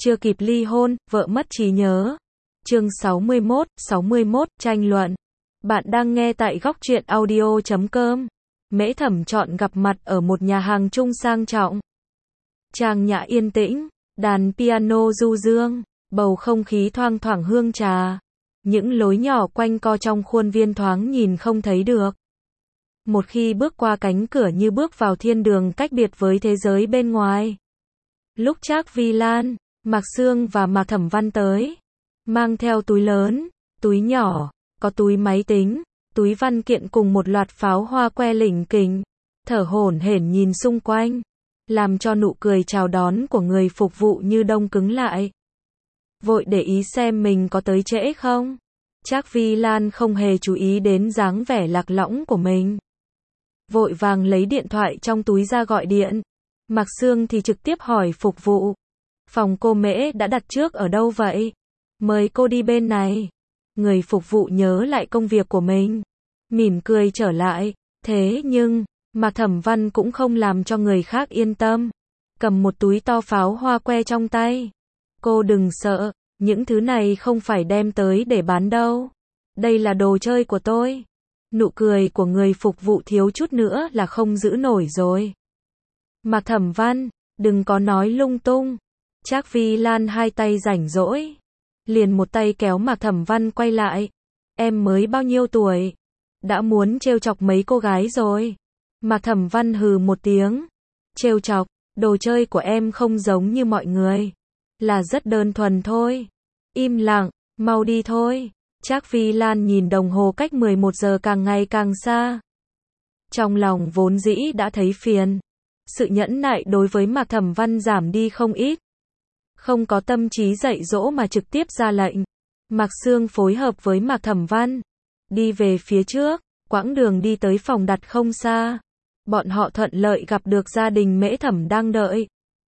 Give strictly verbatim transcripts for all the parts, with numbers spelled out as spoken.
chưa kịp ly hôn, vợ mất trí nhớ. Chương sáu mươi mốt, sáu mươi mốt, tranh luận. Bạn đang nghe tại góc truyện audio chấm com. Mễ Thẩm chọn gặp mặt ở một nhà hàng chung sang trọng. Trang nhã yên tĩnh, đàn piano du dương, bầu không khí thoang thoảng hương trà. Những lối nhỏ quanh co trong khuôn viên thoáng nhìn không thấy được. Một khi bước qua cánh cửa như bước vào thiên đường cách biệt với thế giới bên ngoài. Lúc Trác Vi Lan, Mạc Sương và Mạc Thẩm Văn tới, mang theo túi lớn, túi nhỏ, có túi máy tính, túi văn kiện cùng một loạt pháo hoa que lỉnh kỉnh, thở hổn hển nhìn xung quanh, làm cho nụ cười chào đón của người phục vụ như đông cứng lại. Vội để ý xem mình có tới trễ không. Trác Vi Lan không hề chú ý đến dáng vẻ lạc lõng của mình. Vội vàng lấy điện thoại trong túi ra gọi điện. Mạc Sương thì trực tiếp hỏi phục vụ. Phòng cô Mễ đã đặt trước ở đâu vậy? Mời cô đi bên này. Người phục vụ nhớ lại công việc của mình. Mỉm cười trở lại. Thế nhưng, Mạc Thẩm Văn cũng không làm cho người khác yên tâm. Cầm một túi to pháo hoa que trong tay. Cô đừng sợ, những thứ này không phải đem tới để bán đâu. Đây là đồ chơi của tôi. Nụ cười của người phục vụ thiếu chút nữa là không giữ nổi rồi. Mạc Thẩm Văn, đừng có nói lung tung. Trác Vi Lan hai tay rảnh rỗi, liền một tay kéo Mạc Thẩm Văn quay lại. Em mới bao nhiêu tuổi? Đã muốn trêu chọc mấy cô gái rồi. Mạc Thẩm Văn hừ một tiếng. Trêu chọc, đồ chơi của em không giống như mọi người. Là rất đơn thuần thôi. Im lặng, mau đi thôi. Trác Vi Lan nhìn đồng hồ cách mười một giờ càng ngày càng xa. Trong lòng vốn dĩ đã thấy phiền. Sự nhẫn nại đối với Mạc Thẩm Văn giảm đi không ít. Không có tâm trí dạy dỗ mà trực tiếp ra lệnh. Mạc Sương phối hợp với Mạc Thẩm Văn. Đi về phía trước, quãng đường đi tới phòng đặt không xa. Bọn họ thuận lợi gặp được gia đình Mễ Thẩm đang đợi.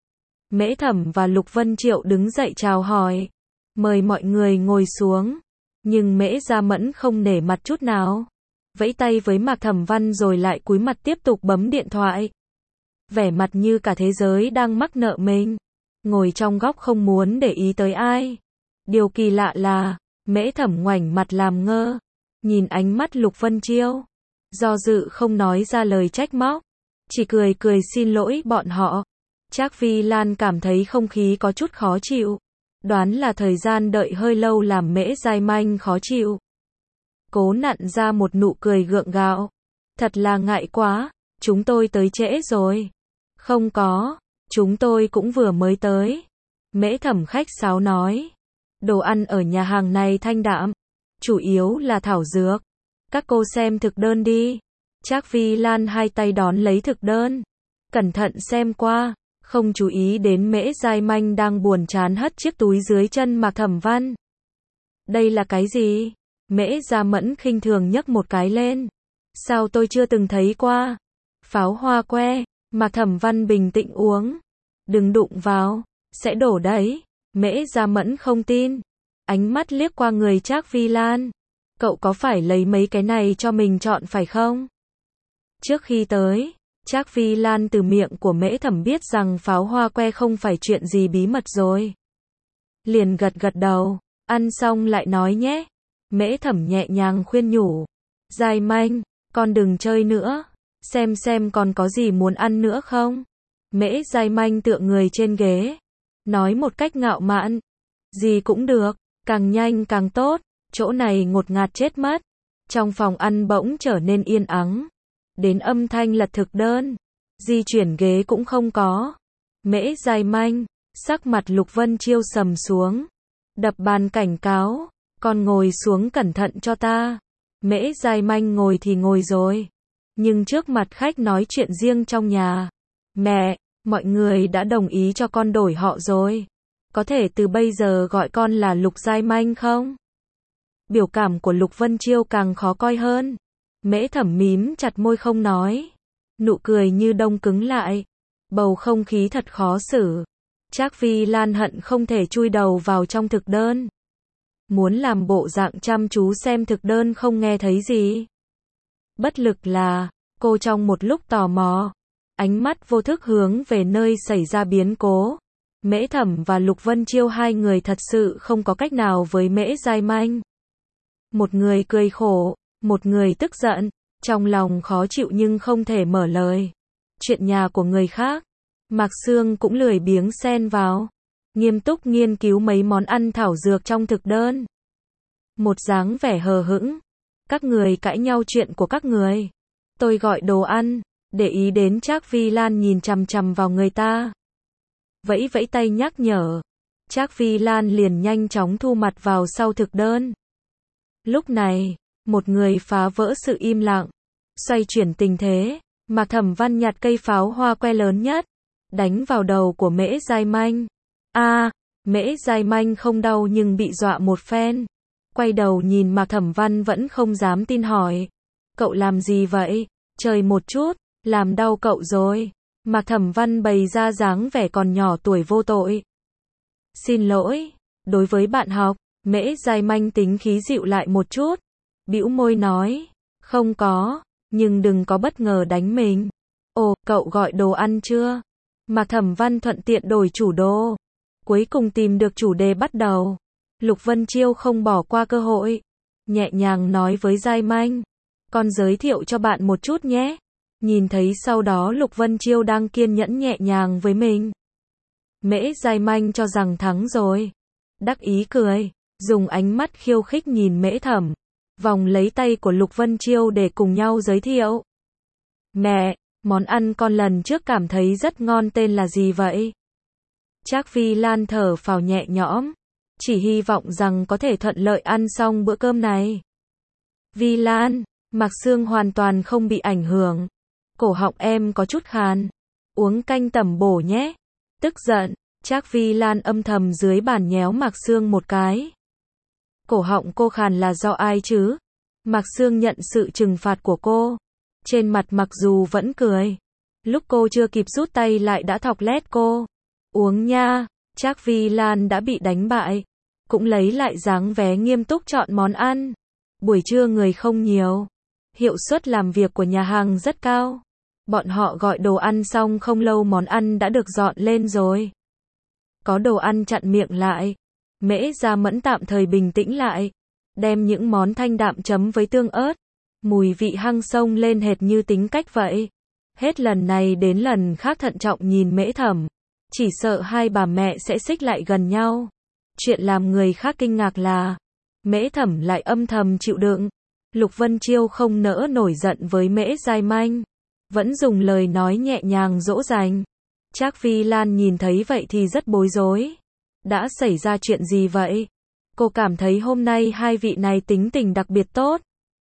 Mễ Thẩm và Lục Vân Triệu đứng dậy chào hỏi. Mời mọi người ngồi xuống. Nhưng Mễ Gia Mẫn không nể mặt chút nào. Vẫy tay với Mạc Thẩm Văn rồi lại cúi mặt tiếp tục bấm điện thoại. Vẻ mặt như cả thế giới đang mắc nợ mình. Ngồi trong góc không muốn để ý tới ai. Điều kỳ lạ là, Mễ Thẩm ngoảnh mặt làm ngơ. Nhìn ánh mắt Lục Vân Chiêu. Do dự không nói ra lời trách móc. Chỉ cười cười xin lỗi bọn họ. Trác Vi Lan cảm thấy không khí có chút khó chịu. Đoán là thời gian đợi hơi lâu làm Mễ Giai Manh khó chịu. Cố nặn ra một nụ cười gượng gạo. Thật là ngại quá, chúng tôi tới trễ rồi. Không có, chúng tôi cũng vừa mới tới. Mễ Thẩm khách sáo nói. Đồ ăn ở nhà hàng này thanh đạm. Chủ yếu là thảo dược. Các cô xem thực đơn đi. Trác Vi Lan hai tay đón lấy thực đơn. Cẩn thận xem qua. Không chú ý đến Mễ Giai Manh đang buồn chán hất chiếc túi dưới chân Mạc Thẩm Văn. Đây là cái gì? Mễ Gia Mẫn khinh thường nhấc một cái lên. Sao tôi chưa từng thấy qua? Pháo hoa que. Mạc Thẩm Văn bình tĩnh uống. Đừng đụng vào, sẽ đổ đấy. Mễ Gia Mẫn không tin. Ánh mắt liếc qua người Trác Vi Lan. Cậu có phải lấy mấy cái này cho mình chọn phải không? Trước khi tới, Trác Vi Lan từ miệng của Mễ Thẩm biết rằng pháo hoa que không phải chuyện gì bí mật rồi. Liền gật gật đầu, ăn xong lại nói nhé. Mễ Thẩm nhẹ nhàng khuyên nhủ. Giai Manh, con đừng chơi nữa. Xem xem còn có gì muốn ăn nữa không? Mễ Giai Manh tựa người trên ghế. Nói một cách ngạo mạn. Gì cũng được, càng nhanh càng tốt. Chỗ này ngột ngạt chết mất. Trong phòng ăn bỗng trở nên yên ắng. Đến âm thanh lật thực đơn. Di chuyển ghế cũng không có. Mễ Giai Manh, sắc mặt Lục Vân Chiêu sầm xuống. Đập bàn cảnh cáo. Con ngồi xuống cẩn thận cho ta. Mễ Giai Manh ngồi thì ngồi rồi. Nhưng trước mặt khách nói chuyện riêng trong nhà. Mẹ, mọi người đã đồng ý cho con đổi họ rồi. Có thể từ bây giờ gọi con là Lục Giai Manh không? Biểu cảm của Lục Vân Chiêu càng khó coi hơn. Mễ Thẩm mím chặt môi không nói. Nụ cười như đông cứng lại. Bầu không khí thật khó xử. Trác Vi Lan hận không thể chui đầu vào trong thực đơn. Muốn làm bộ dạng chăm chú xem thực đơn không nghe thấy gì. Bất lực là, cô trong một lúc tò mò. Ánh mắt vô thức hướng về nơi xảy ra biến cố. Mễ Thẩm và Lục Vân Chiêu hai người thật sự không có cách nào với Mễ Giai Manh. Một người cười khổ, một người tức giận, trong lòng khó chịu nhưng không thể mở lời. Chuyện nhà của người khác, Mạc Sương cũng lười biếng xen vào, nghiêm túc nghiên cứu mấy món ăn thảo dược trong thực đơn. Một dáng vẻ hờ hững, các người cãi nhau chuyện của các người. Tôi gọi đồ ăn, để ý đến Trác Vi Lan nhìn chằm chằm vào người ta. Vẫy vẫy tay nhắc nhở, Trác Vi Lan liền nhanh chóng thu mặt vào sau thực đơn. Lúc này, một người phá vỡ sự im lặng, xoay chuyển tình thế, Mạc Thẩm Văn nhặt cây pháo hoa que lớn nhất, đánh vào đầu của Mễ Giai Manh. A, à, Mễ Giai Manh không đau nhưng bị dọa một phen. Quay đầu nhìn Mạc Thẩm Văn vẫn không dám tin hỏi. Cậu làm gì vậy? Chơi một chút, làm đau cậu rồi. Mạc Thẩm Văn bày ra dáng vẻ còn nhỏ tuổi vô tội. Xin lỗi, đối với bạn học, Mễ Giai Manh tính khí dịu lại một chút. Bĩu môi nói, không có, nhưng đừng có bất ngờ đánh mình. Ồ, cậu gọi đồ ăn chưa? Mạc Thẩm Văn thuận tiện đổi chủ đô. Cuối cùng tìm được chủ đề bắt đầu. Lục Vân Chiêu không bỏ qua cơ hội. Nhẹ nhàng nói với Giai Manh. Con giới thiệu cho bạn một chút nhé. Nhìn thấy sau đó Lục Vân Chiêu đang kiên nhẫn nhẹ nhàng với mình. Mễ Giai Manh cho rằng thắng rồi. Đắc ý cười, dùng ánh mắt khiêu khích nhìn Mễ Thẩm. Vòng lấy tay của Lục Vân Chiêu để cùng nhau giới thiệu. Mẹ, món ăn con lần trước cảm thấy rất ngon tên là gì vậy? Trác Vi Lan thở phào nhẹ nhõm. Chỉ hy vọng rằng có thể thuận lợi ăn xong bữa cơm này. Vi Lan, Mạc Sương hoàn toàn không bị ảnh hưởng. Cổ họng em có chút khàn. Uống canh tẩm bổ nhé. Tức giận, Trác Vi Lan âm thầm dưới bàn nhéo Mạc Sương một cái. Cổ họng cô khàn là do ai chứ? Mạc Sương nhận sự trừng phạt của cô. Trên mặt mặc dù vẫn cười. Lúc cô chưa kịp rút tay lại đã thọc lét cô. Uống nha. Trác Vi Lan đã bị đánh bại. Cũng lấy lại dáng vẻ nghiêm túc chọn món ăn. Buổi trưa người không nhiều. Hiệu suất làm việc của nhà hàng rất cao. Bọn họ gọi đồ ăn xong không lâu món ăn đã được dọn lên rồi. Có đồ ăn chặn miệng lại. Mễ Gia Mẫn tạm thời bình tĩnh lại. Đem những món thanh đạm chấm với tương ớt. Mùi vị hăng xông lên hệt như tính cách vậy. Hết lần này đến lần khác thận trọng nhìn Mễ Thẩm. Chỉ sợ hai bà mẹ sẽ xích lại gần nhau. Chuyện làm người khác kinh ngạc là Mễ Thẩm lại âm thầm chịu đựng. Lục Vân Chiêu không nỡ nổi giận với Mễ Giai Manh. Vẫn dùng lời nói nhẹ nhàng dỗ dành. Trác Vi Lan nhìn thấy vậy thì rất bối rối. Đã xảy ra chuyện gì vậy? Cô cảm thấy hôm nay hai vị này tính tình đặc biệt tốt.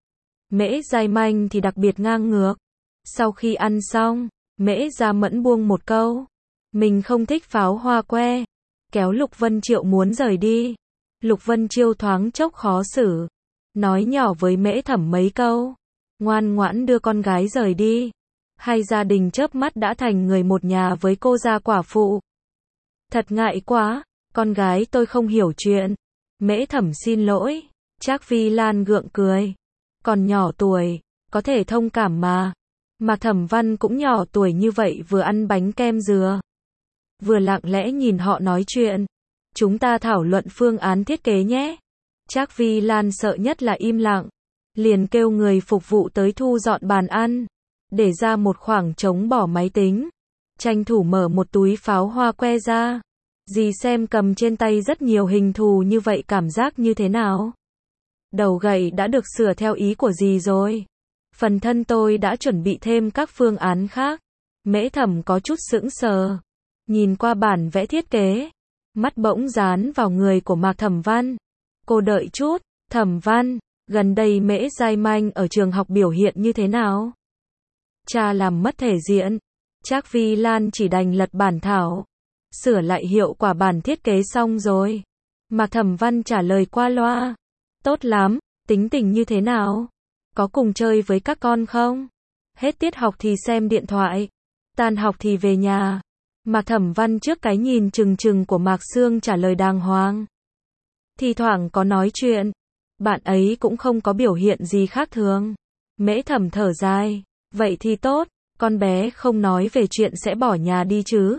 Mễ Giai Manh thì đặc biệt ngang ngược. Sau khi ăn xong, Mễ Gia Mẫn buông một câu. Mình không thích pháo hoa que. Kéo Lục Vân Chiêu muốn rời đi. Lục Vân Chiêu thoáng chốc khó xử. Nói nhỏ với Mễ Thẩm mấy câu. Ngoan ngoãn đưa con gái rời đi. Hai gia đình chớp mắt đã thành người một nhà với cô gia quả phụ. Thật ngại quá, con gái tôi không hiểu chuyện. Mễ Thẩm xin lỗi. Trác Vi Lan gượng cười. Còn nhỏ tuổi, có thể thông cảm mà. Mạc Thẩm Văn cũng nhỏ tuổi như vậy vừa ăn bánh kem dừa. Vừa lặng lẽ nhìn họ nói chuyện. Chúng ta thảo luận phương án thiết kế nhé. Trác Vi Lan sợ nhất là im lặng. Liền kêu người phục vụ tới thu dọn bàn ăn. Để ra một khoảng trống bỏ máy tính. Tranh thủ mở một túi pháo hoa que ra. Dì xem cầm trên tay rất nhiều hình thù như vậy cảm giác như thế nào? Đầu gậy đã được sửa theo ý của dì rồi. Phần thân tôi đã chuẩn bị thêm các phương án khác. Mễ Thẩm có chút sững sờ. Nhìn qua bản vẽ thiết kế. Mắt bỗng dán vào người của Mạc Thẩm Văn. Cô đợi chút, Thẩm Văn, gần đây Mễ Giai Manh ở trường học biểu hiện như thế nào? Cha làm mất thể diện. Trác Vi Lan chỉ đành lật bản thảo. Sửa lại hiệu quả bản thiết kế xong rồi. Mạc Thẩm Văn trả lời qua loa. Tốt lắm, tính tình như thế nào? Có cùng chơi với các con không? Hết tiết học thì xem điện thoại. Tan học thì về nhà. Mạc Thẩm Văn trước cái nhìn trừng trừng của Mạc Sương trả lời đàng hoàng. Thì thoảng có nói chuyện. Bạn ấy cũng không có biểu hiện gì khác thường. Mễ Thẩm thở dài. Vậy thì tốt, con bé không nói về chuyện sẽ bỏ nhà đi chứ.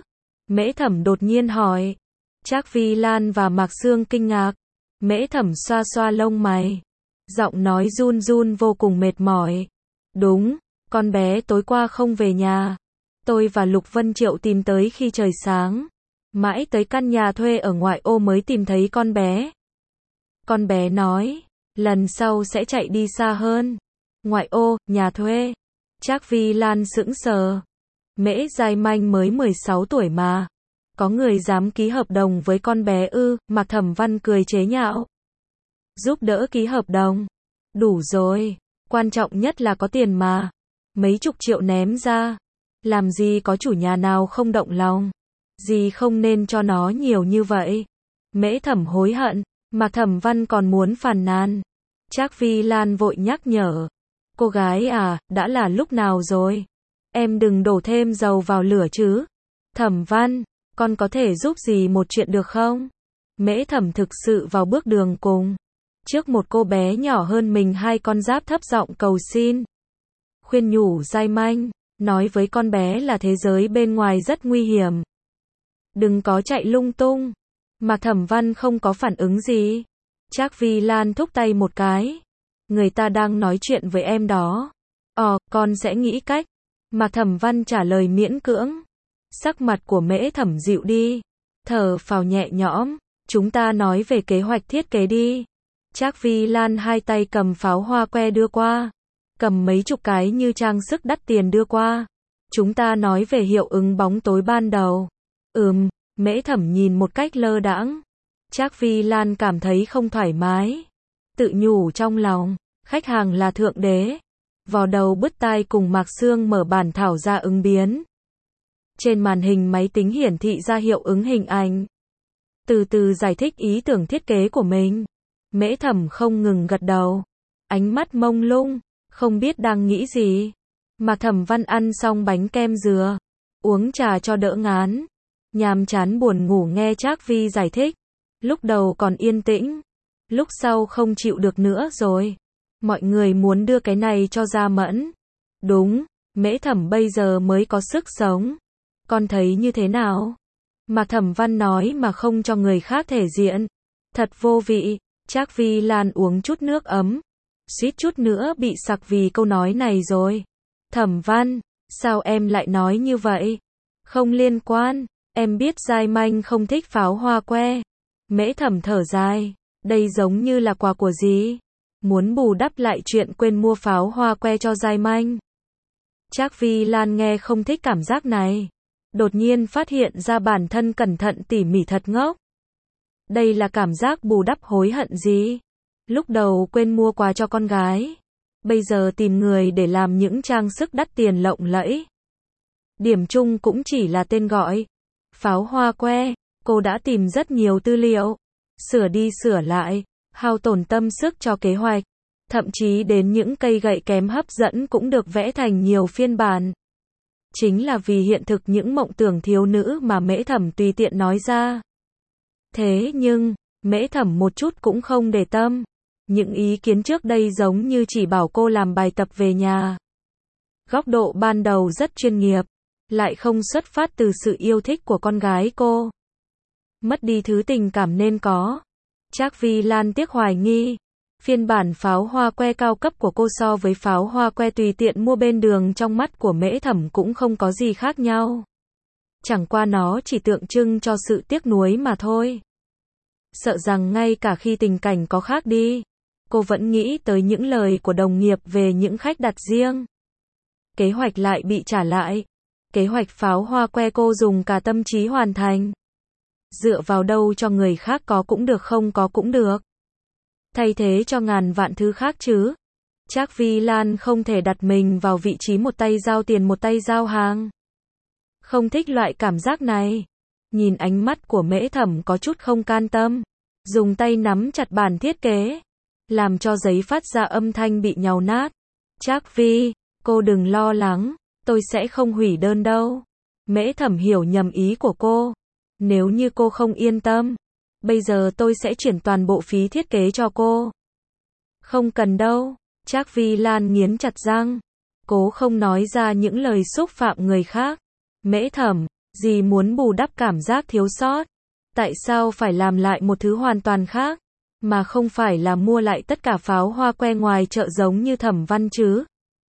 Mễ Thẩm đột nhiên hỏi. Trác Vi Lan và Mạc Sương kinh ngạc. Mễ Thẩm xoa xoa lông mày. Giọng nói run run vô cùng mệt mỏi. Đúng, con bé tối qua không về nhà. Tôi và Lục Vân Triệu tìm tới khi trời sáng. Mãi tới căn nhà thuê ở ngoại ô mới tìm thấy con bé. Con bé nói, lần sau sẽ chạy đi xa hơn. Ngoại ô, nhà thuê. Trác Vi Lan sững sờ. Mễ Giai Manh mới mười sáu tuổi mà. Có người dám ký hợp đồng với con bé ư? Mạc Thẩm Văn cười chế nhạo. Giúp đỡ ký hợp đồng. Đủ rồi. Quan trọng nhất là có tiền mà. Mấy chục triệu ném ra. Làm gì có chủ nhà nào không động lòng. Gì không nên cho nó nhiều như vậy. Mễ Thẩm hối hận. Mạc Thẩm Văn còn muốn phàn nàn. Trác Vi Lan vội nhắc nhở. Cô gái à, đã là lúc nào rồi? Em đừng đổ thêm dầu vào lửa chứ. Thẩm Văn, con có thể giúp gì một chuyện được không? Mễ Thẩm thực sự vào bước đường cùng. Trước một cô bé nhỏ hơn mình hai con giáp thấp giọng cầu xin. Khuyên nhủ Giai Manh, nói với con bé là thế giới bên ngoài rất nguy hiểm. Đừng có chạy lung tung. Mạc Thẩm Văn không có phản ứng gì. Trác Vi Lan thúc tay một cái. Người ta đang nói chuyện với em đó. Ờ, con sẽ nghĩ cách. Mạc Thẩm Văn trả lời miễn cưỡng. Sắc mặt của Mễ Thẩm dịu đi. Thở phào nhẹ nhõm. Chúng ta nói về kế hoạch thiết kế đi. Trác Vi Lan hai tay cầm pháo hoa que đưa qua. Cầm mấy chục cái như trang sức đắt tiền đưa qua. Chúng ta nói về hiệu ứng bóng tối ban đầu. Ừm, Mễ Thẩm nhìn một cách lơ đãng. Trác Vi Lan cảm thấy không thoải mái. Tự nhủ trong lòng, khách hàng là thượng đế. Vò đầu bứt tai cùng Mạc Sương mở bản thảo ra ứng biến. Trên màn hình máy tính hiển thị ra hiệu ứng hình ảnh. Từ từ giải thích ý tưởng thiết kế của mình. Mễ Thẩm không ngừng gật đầu. Ánh mắt mông lung, không biết đang nghĩ gì. Mạc Thẩm Văn ăn xong bánh kem dừa. Uống trà cho đỡ ngán. Nhàm chán buồn ngủ nghe Trác Vi giải thích. Lúc đầu còn yên tĩnh. Lúc sau không chịu được nữa rồi. Mọi người muốn đưa cái này cho Gia Mẫn. Đúng, Mễ Thẩm bây giờ mới có sức sống. Con thấy như thế nào? Mạc Thẩm Văn nói mà không cho người khác thể diện. Thật vô vị. Trác Vi Lan uống chút nước ấm. Suýt chút nữa bị sặc vì câu nói này rồi. Thẩm Văn, sao em lại nói như vậy? Không liên quan. Em biết Giai Manh không thích pháo hoa que. Mễ Thẩm thở dài. Đây giống như là quà của gì? Muốn bù đắp lại chuyện quên mua pháo hoa que cho Giai Manh. Trác Vi Lan nghe không thích cảm giác này. Đột nhiên phát hiện ra bản thân cẩn thận tỉ mỉ thật ngốc. Đây là cảm giác bù đắp hối hận gì? Lúc đầu quên mua quà cho con gái. Bây giờ tìm người để làm những trang sức đắt tiền lộng lẫy. Điểm chung cũng chỉ là tên gọi. Pháo hoa que. Cô đã tìm rất nhiều tư liệu. Sửa đi sửa lại. Hao tổn tâm sức cho kế hoạch. Thậm chí đến những cây gậy kém hấp dẫn cũng được vẽ thành nhiều phiên bản. Chính là vì hiện thực những mộng tưởng thiếu nữ mà Mễ Thẩm tùy tiện nói ra. Thế nhưng, Mễ Thẩm một chút cũng không để tâm. Những ý kiến trước đây giống như chỉ bảo cô làm bài tập về nhà. Góc độ ban đầu rất chuyên nghiệp, lại không xuất phát từ sự yêu thích của con gái cô. Mất đi thứ tình cảm nên có. Trác Vi Lan tiếc hoài nghi. Phiên bản pháo hoa que cao cấp của cô so với pháo hoa que tùy tiện mua bên đường trong mắt của Mễ Thẩm cũng không có gì khác nhau. Chẳng qua nó chỉ tượng trưng cho sự tiếc nuối mà thôi. Sợ rằng ngay cả khi tình cảnh có khác đi, cô vẫn nghĩ tới những lời của đồng nghiệp về những khách đặt riêng. Kế hoạch lại bị trả lại. Kế hoạch pháo hoa que cô dùng cả tâm trí hoàn thành. Dựa vào đâu cho người khác có cũng được không có cũng được. Thay thế cho ngàn vạn thứ khác chứ. Trác Vi Lan không thể đặt mình vào vị trí một tay giao tiền một tay giao hàng. Không thích loại cảm giác này. Nhìn ánh mắt của Mễ Thẩm có chút không can tâm. Dùng tay nắm chặt bản thiết kế. Làm cho giấy phát ra âm thanh bị nhàu nát. Trác Vi, cô đừng lo lắng. Tôi sẽ không hủy đơn đâu. Mễ Thẩm hiểu nhầm ý của cô. Nếu như cô không yên tâm, bây giờ tôi sẽ chuyển toàn bộ phí thiết kế cho cô. Không cần đâu. Trác Vi Lan nghiến chặt răng. Cố không nói ra những lời xúc phạm người khác. Mễ Thẩm, Dì muốn bù đắp cảm giác thiếu sót. Tại sao phải làm lại một thứ hoàn toàn khác, mà không phải là mua lại tất cả pháo hoa que ngoài chợ giống như Thẩm Văn chứ?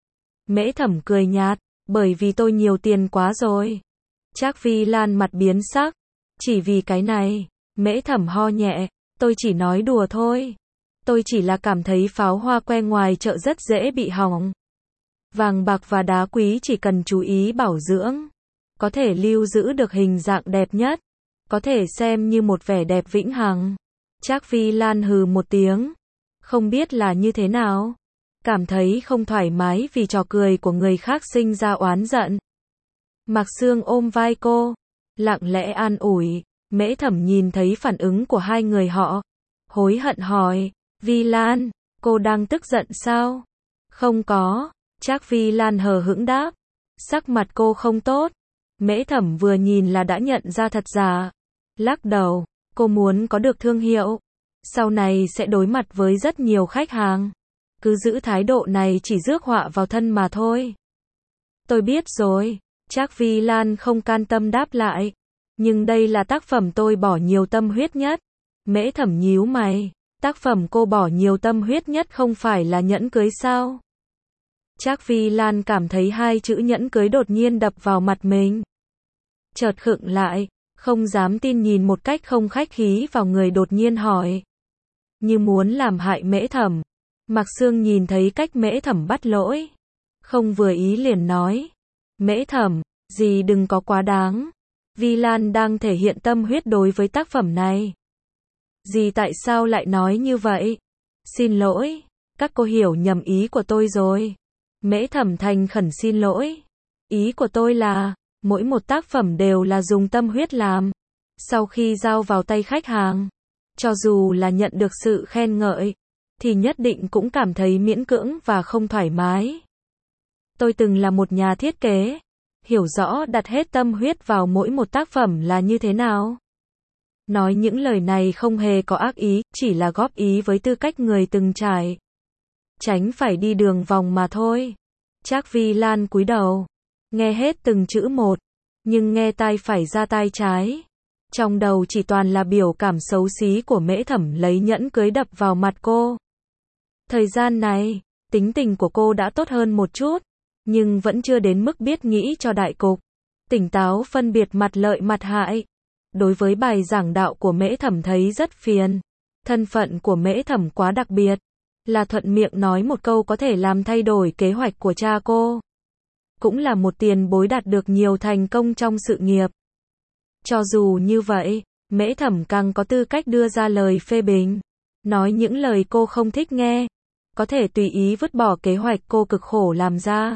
Mễ Thẩm cười nhạt, bởi vì tôi nhiều tiền quá rồi. Trác Vi Lan mặt biến sắc, chỉ vì cái này. Mễ Thẩm ho nhẹ, tôi chỉ nói đùa thôi. Tôi chỉ là cảm thấy pháo hoa que ngoài chợ rất dễ bị hỏng. Vàng bạc và đá quý chỉ cần chú ý bảo dưỡng, có thể lưu giữ được hình dạng đẹp nhất, có thể xem như một vẻ đẹp vĩnh hằng. Trác Vi Lan hừ một tiếng, không biết là như thế nào, cảm thấy không thoải mái vì trò cười của người khác sinh ra oán giận. Mạc Sương ôm vai cô, lặng lẽ an ủi. Mễ Thẩm nhìn thấy phản ứng của hai người họ, hối hận hỏi, Vi Lan, cô đang tức giận sao? Không có, Trác Vi Lan hờ hững đáp, sắc mặt cô không tốt. Mễ Thẩm vừa nhìn là đã nhận ra thật giả, lắc đầu, cô muốn có được thương hiệu, sau này sẽ đối mặt với rất nhiều khách hàng, cứ giữ thái độ này chỉ rước họa vào thân mà thôi. Tôi biết rồi, Trác Vi Lan không can tâm đáp lại, nhưng đây là tác phẩm tôi bỏ nhiều tâm huyết nhất. Mễ Thẩm nhíu mày, tác phẩm cô bỏ nhiều tâm huyết nhất không phải là nhẫn cưới sao? Trác Vi Lan cảm thấy hai chữ nhẫn cưới đột nhiên đập vào mặt mình. Chợt khựng lại, không dám tin nhìn một cách không khách khí vào người đột nhiên hỏi. Như muốn làm hại Mễ Thẩm. Mạc Sương nhìn thấy cách Mễ Thẩm bắt lỗi, không vừa ý liền nói. Mễ Thẩm, dì đừng có quá đáng. Vi Lan đang thể hiện tâm huyết đối với tác phẩm này. Dì tại sao lại nói như vậy? Xin lỗi, các cô hiểu nhầm ý của tôi rồi. Mễ Thẩm thành khẩn xin lỗi. Ý của tôi là, mỗi một tác phẩm đều là dùng tâm huyết làm. Sau khi giao vào tay khách hàng, cho dù là nhận được sự khen ngợi, thì nhất định cũng cảm thấy miễn cưỡng và không thoải mái. Tôi từng là một nhà thiết kế, hiểu rõ đặt hết tâm huyết vào mỗi một tác phẩm là như thế nào. Nói những lời này không hề có ác ý, chỉ là góp ý với tư cách người từng trải. Tránh phải đi đường vòng mà thôi. Trác Vi Lan cúi đầu, nghe hết từng chữ một, nhưng nghe tai phải ra tai trái. Trong đầu chỉ toàn là biểu cảm xấu xí của Mễ Thẩm lấy nhẫn cưới đập vào mặt cô. Thời gian này, tính tình của cô đã tốt hơn một chút, nhưng vẫn chưa đến mức biết nghĩ cho đại cục, tỉnh táo phân biệt mặt lợi mặt hại. Đối với bài giảng đạo của Mễ Thẩm thấy rất phiền. Thân phận của Mễ Thẩm quá đặc biệt, là thuận miệng nói một câu có thể làm thay đổi kế hoạch của cha cô. Cũng là một tiền bối đạt được nhiều thành công trong sự nghiệp. Cho dù như vậy, Mễ Thẩm càng có tư cách đưa ra lời phê bình, nói những lời cô không thích nghe, có thể tùy ý vứt bỏ kế hoạch cô cực khổ làm ra.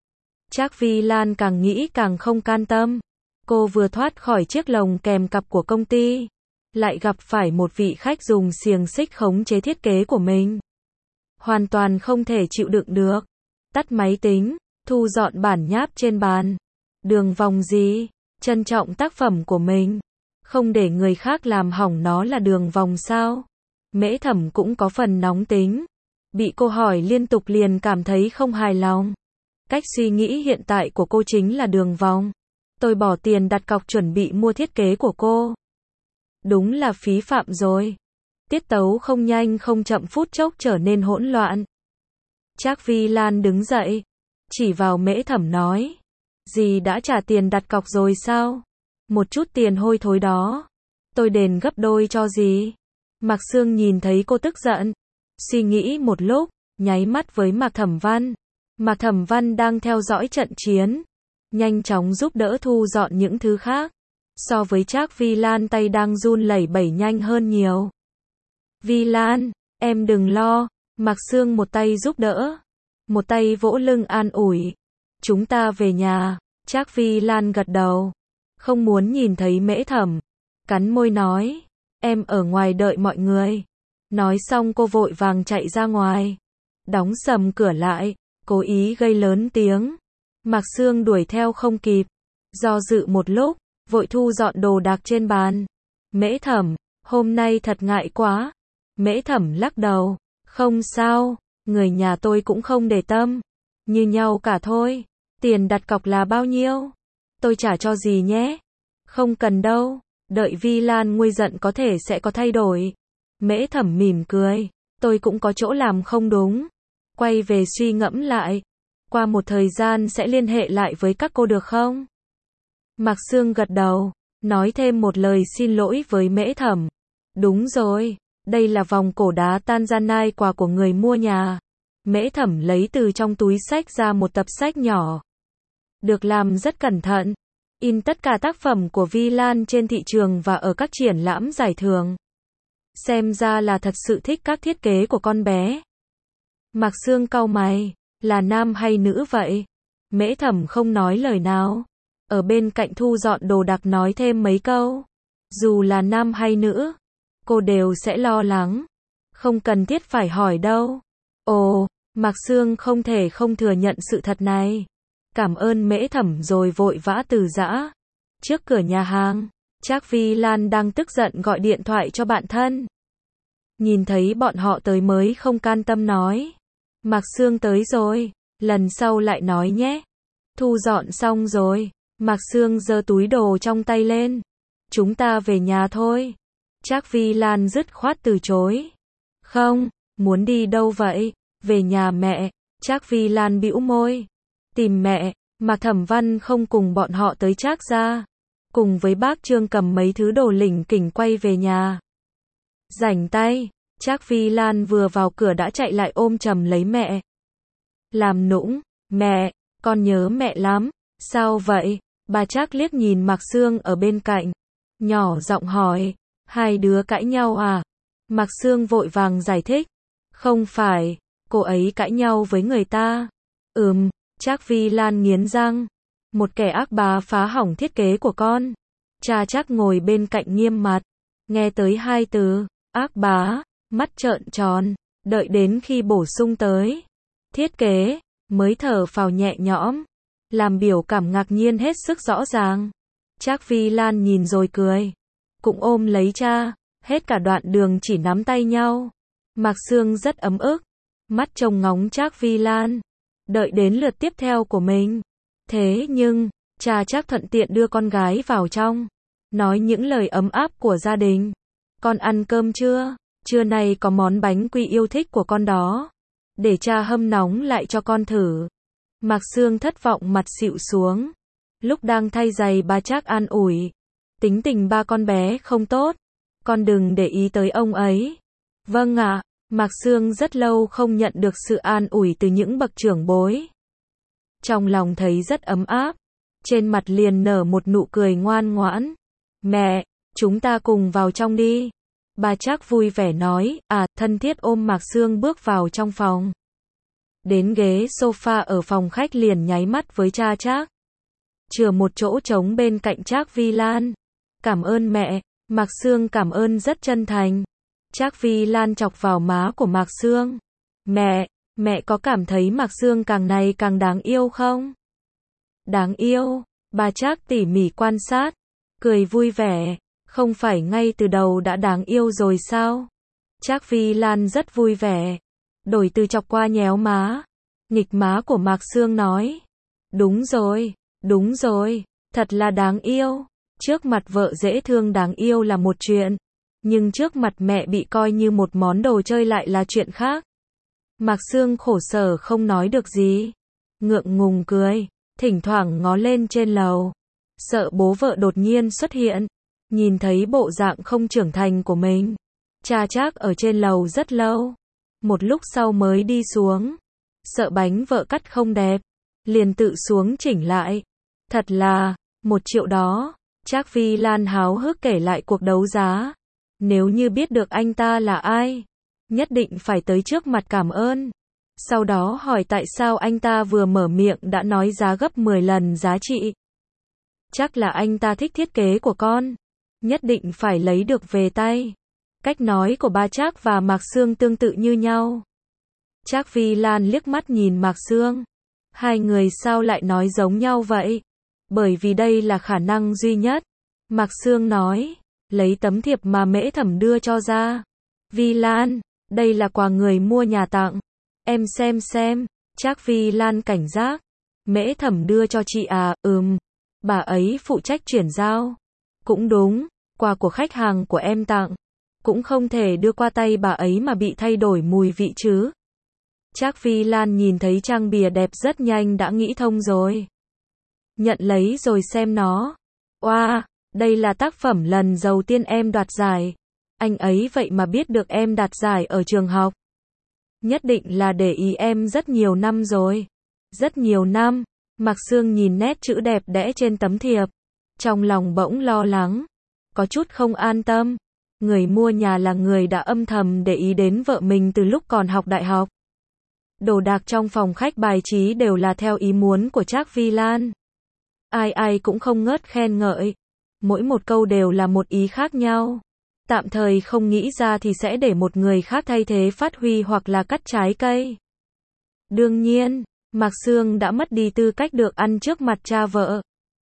Trác Vi Lan càng nghĩ càng không can tâm. Cô vừa thoát khỏi chiếc lồng kèm cặp của công ty, lại gặp phải một vị khách dùng xiềng xích khống chế thiết kế của mình. Hoàn toàn không thể chịu đựng được. Tắt máy tính, thu dọn bản nháp trên bàn. Đường vòng gì? Trân trọng tác phẩm của mình. Không để người khác làm hỏng nó là đường vòng sao? Mễ Thẩm cũng có phần nóng tính. Bị cô hỏi liên tục liền cảm thấy không hài lòng. Cách suy nghĩ hiện tại của cô chính là đường vòng. Tôi bỏ tiền đặt cọc chuẩn bị mua thiết kế của cô. Đúng là phí phạm rồi. Tiết tấu không nhanh không chậm phút chốc trở nên hỗn loạn. Trác Vi Lan đứng dậy, chỉ vào Mễ Thẩm nói. Dì đã trả tiền đặt cọc rồi sao? Một chút tiền hôi thối đó, tôi đền gấp đôi cho dì. Mạc Sương nhìn thấy cô tức giận, suy nghĩ một lúc, nháy mắt với Mạc Thẩm Văn. Mạc Thẩm Văn đang theo dõi trận chiến, nhanh chóng giúp đỡ thu dọn những thứ khác. So với Trác Vi Lan tay đang run lẩy bẩy nhanh hơn nhiều. Vi Lan, em đừng lo. Mạc Sương một tay giúp đỡ, một tay vỗ lưng an ủi. Chúng ta về nhà. Trác Vi Lan gật đầu, không muốn nhìn thấy Mễ Thẩm, cắn môi nói, em ở ngoài đợi mọi người. Nói xong cô vội vàng chạy ra ngoài, đóng sầm cửa lại, cố ý gây lớn tiếng. Mạc Sương đuổi theo không kịp, do dự một lúc, vội thu dọn đồ đạc trên bàn. Mễ Thẩm, hôm nay thật ngại quá. Mễ Thẩm lắc đầu, không sao, người nhà tôi cũng không để tâm, như nhau cả thôi. Tiền đặt cọc là bao nhiêu? Tôi trả cho dì nhé. Không cần đâu, đợi Vi Lan nguôi giận có thể sẽ có thay đổi. Mễ Thẩm mỉm cười, tôi cũng có chỗ làm không đúng. Quay về suy ngẫm lại. Qua một thời gian sẽ liên hệ lại với các cô được không? Mạc Sương gật đầu, nói thêm một lời xin lỗi với Mễ Thẩm. Đúng rồi, đây là vòng cổ đá Tanzanite quà của người mua nhà. Mễ Thẩm lấy từ trong túi sách ra một tập sách nhỏ. Được làm rất cẩn thận. In tất cả tác phẩm của Vi Lan trên thị trường và ở các triển lãm giải thưởng. Xem ra là thật sự thích các thiết kế của con bé. Mạc Sương cau mày, là nam hay nữ vậy? Mễ Thẩm không nói lời nào. Ở bên cạnh thu dọn đồ đạc nói thêm mấy câu. Dù là nam hay nữ, cô đều sẽ lo lắng. Không cần thiết phải hỏi đâu. Ồ, Mạc Sương không thể không thừa nhận sự thật này. Cảm ơn Mễ Thẩm rồi vội vã từ giã. Trước cửa nhà hàng, Trác Vi Lan đang tức giận gọi điện thoại cho bạn thân. Nhìn thấy bọn họ tới mới không can tâm nói. Mạc Sương tới rồi, lần sau lại nói nhé. Thu dọn xong rồi, Mạc Sương giơ túi đồ trong tay lên. Chúng ta về nhà thôi. Trác Vi Lan dứt khoát từ chối. Không, muốn đi đâu vậy? Về nhà mẹ. Trác Vi Lan bĩu môi. Tìm mẹ. Mạc Thẩm Văn không cùng bọn họ tới Trác gia. Cùng với bác Trương cầm mấy thứ đồ lỉnh kỉnh quay về nhà. Rảnh tay, Trác Vi Lan vừa vào cửa đã chạy lại ôm chầm lấy mẹ. Làm nũng, mẹ, con nhớ mẹ lắm. Sao vậy? Bà Trác liếc nhìn Mạc Sương ở bên cạnh. Nhỏ giọng hỏi, hai đứa cãi nhau à? Mạc Sương vội vàng giải thích. Không phải, cô ấy cãi nhau với người ta. Ừm, Trác Vi Lan nghiến răng. Một kẻ ác bá phá hỏng thiết kế của con. Cha Trác ngồi bên cạnh nghiêm mặt. Nghe tới hai từ, ác bá, mắt trợn tròn, đợi đến khi bổ sung tới. Thiết kế, mới thở phào nhẹ nhõm. Làm biểu cảm ngạc nhiên hết sức rõ ràng. Trác Vi Lan nhìn rồi cười. Cũng ôm lấy cha, hết cả đoạn đường chỉ nắm tay nhau. Mạc Sương rất ấm ức. Mắt trông ngóng Trác Vi Lan. Đợi đến lượt tiếp theo của mình. Thế nhưng, cha Trác thuận tiện đưa con gái vào trong. Nói những lời ấm áp của gia đình. Con ăn cơm chưa? Trưa nay có món bánh quy yêu thích của con đó. Để cha hâm nóng lại cho con thử. Mạc Sương thất vọng mặt xịu xuống. Lúc đang thay giày bà Trác an ủi. Tính tình ba con bé không tốt. Con đừng để ý tới ông ấy. Vâng ạ. Mạc Sương rất lâu không nhận được sự an ủi từ những bậc trưởng bối. Trong lòng thấy rất ấm áp. Trên mặt liền nở một nụ cười ngoan ngoãn. Mẹ, chúng ta cùng vào trong đi. Bà Trác vui vẻ nói, à, thân thiết ôm Mạc Sương bước vào trong phòng. Đến ghế sofa ở phòng khách liền nháy mắt với cha Trác. Chừa một chỗ trống bên cạnh Trác Vi Lan. Cảm ơn mẹ, Mạc Sương cảm ơn rất chân thành. Trác Vi Lan chọc vào má của Mạc Sương. Mẹ, mẹ có cảm thấy Mạc Sương càng ngày càng đáng yêu không? Đáng yêu, bà Trác tỉ mỉ quan sát, cười vui vẻ, không phải ngay từ đầu đã đáng yêu rồi sao? Trác Vi Lan rất vui vẻ, đổi từ chọc qua nhéo má. Nghịch má của Mạc Sương nói. Đúng rồi, đúng rồi, thật là đáng yêu. Trước mặt vợ dễ thương đáng yêu là một chuyện. Nhưng trước mặt mẹ bị coi như một món đồ chơi lại là chuyện khác. Mạc Sương khổ sở không nói được gì. Ngượng ngùng cười, thỉnh thoảng ngó lên trên lầu. Sợ bố vợ đột nhiên xuất hiện. Nhìn thấy bộ dạng không trưởng thành của mình. Cha Trác ở trên lầu rất lâu. Một lúc sau mới đi xuống. Sợ bánh vợ cắt không đẹp. Liền tự xuống chỉnh lại. Thật là, một triệu đó. Trác Vi Lan háo hức kể lại cuộc đấu giá. Nếu như biết được anh ta là ai, nhất định phải tới trước mặt cảm ơn. Sau đó hỏi tại sao anh ta vừa mở miệng đã nói giá gấp mười lần giá trị. Chắc là anh ta thích thiết kế của con. Nhất định phải lấy được về tay. Cách nói của ba Trác và Mạc Sương tương tự như nhau. Trác Vi Lan liếc mắt nhìn Mạc Sương. Hai người sao lại nói giống nhau vậy? Bởi vì đây là khả năng duy nhất. Mạc Sương nói. Lấy tấm thiệp mà Mễ Thẩm đưa cho ra. Vi Lan, đây là quà người mua nhà tặng. Em xem xem. Trác Vi Lan cảnh giác. Mễ Thẩm đưa cho chị à? Ừm. Bà ấy phụ trách chuyển giao. Cũng đúng, quà của khách hàng của em tặng, cũng không thể đưa qua tay bà ấy mà bị thay đổi mùi vị chứ. Trác Phi Lan nhìn thấy trang bìa đẹp rất nhanh đã nghĩ thông rồi. Nhận lấy rồi xem nó. Oa, wow, đây là tác phẩm lần đầu tiên em đoạt giải. Anh ấy vậy mà biết được em đạt giải ở trường học. Nhất định là để ý em rất nhiều năm rồi. Rất nhiều năm. Mạc Sương nhìn nét chữ đẹp đẽ trên tấm thiệp. Trong lòng bỗng lo lắng. Có chút không an tâm. Người mua nhà là người đã âm thầm để ý đến vợ mình từ lúc còn học đại học. Đồ đạc trong phòng khách bài trí đều là theo ý muốn của Trác Phi Lan. Ai ai cũng không ngớt khen ngợi. Mỗi một câu đều là một ý khác nhau. Tạm thời không nghĩ ra thì sẽ để một người khác thay thế phát huy hoặc là cắt trái cây. Đương nhiên, Mạc Sương đã mất đi tư cách được ăn trước mặt cha vợ.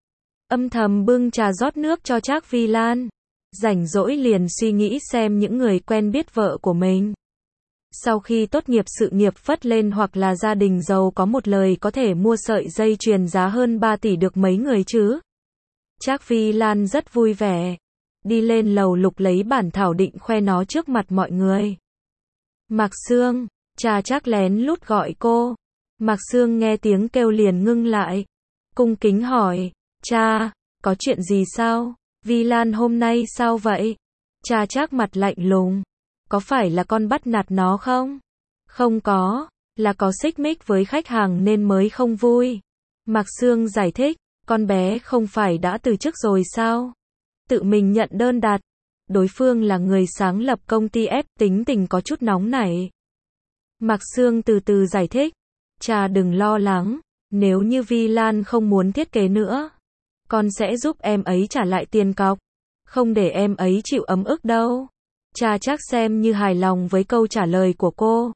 Âm thầm bưng trà rót nước cho Trác Phi Lan. Rảnh rỗi liền suy nghĩ xem những người quen biết vợ của mình. Sau khi tốt nghiệp sự nghiệp phất lên hoặc là gia đình giàu có một lời có thể mua sợi dây chuyền giá hơn ba tỷ được mấy người chứ. Trác Phi Lan rất vui vẻ. Đi lên lầu lục lấy bản thảo định khoe nó trước mặt mọi người. Mạc Sương, cha Trác lén lút gọi cô. Mạc Sương nghe tiếng kêu liền ngưng lại. Cung kính hỏi, cha, có chuyện gì sao? Vi Lan hôm nay sao vậy? Cha Trác mặt lạnh lùng. Có phải là con bắt nạt nó không? Không có, là có xích mích với khách hàng nên mới không vui. Mạc Sương giải thích, con bé không phải đã từ chức rồi sao? Tự mình nhận đơn đặt. Đối phương là người sáng lập công ty ép, tính tình có chút nóng nảy. Mạc Sương từ từ giải thích. Cha đừng lo lắng, nếu như Vi Lan không muốn thiết kế nữa, con sẽ giúp em ấy trả lại tiền cọc. Không để em ấy chịu ấm ức đâu. Cha Trác xem như hài lòng với câu trả lời của cô.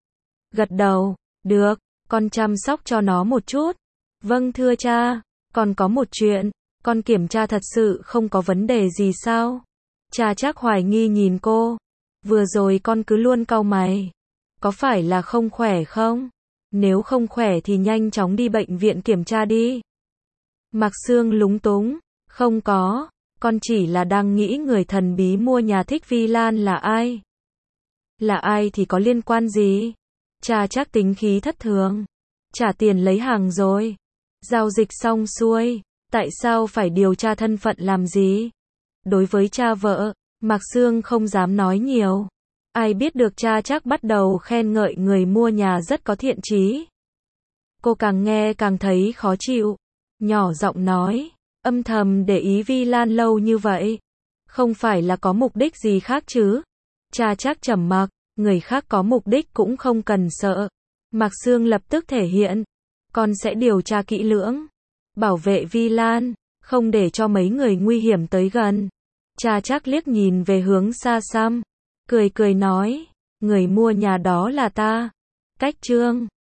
Gật đầu, được, con chăm sóc cho nó một chút. Vâng thưa cha, còn có một chuyện, con kiểm tra thật sự không có vấn đề gì sao? Cha Trác hoài nghi nhìn cô. Vừa rồi con cứ luôn cau mày. Có phải là không khỏe không? Nếu không khỏe thì nhanh chóng đi bệnh viện kiểm tra đi. Mạc Sương lúng túng. Không có, con chỉ là đang nghĩ người thần bí mua nhà thích Vi Lan là ai. Là ai thì có liên quan gì? Cha Trác tính khí thất thường. Trả tiền lấy hàng rồi. Giao dịch xong xuôi. Tại sao phải điều tra thân phận làm gì? Đối với cha vợ, Mạc Sương không dám nói nhiều. Ai biết được cha Trác bắt đầu khen ngợi người mua nhà rất có thiện chí. Cô càng nghe càng thấy khó chịu. Nhỏ giọng nói, âm thầm để ý Vi Lan lâu như vậy. Không phải là có mục đích gì khác chứ? Cha Trác trầm mặc, người khác có mục đích cũng không cần sợ. Mạc Sương lập tức thể hiện. Con sẽ điều tra kỹ lưỡng. Bảo vệ Vi Lan, không để cho mấy người nguy hiểm tới gần. Cha Trác liếc nhìn về hướng xa xăm. Cười cười nói, người mua nhà đó là ta. Cách Trương.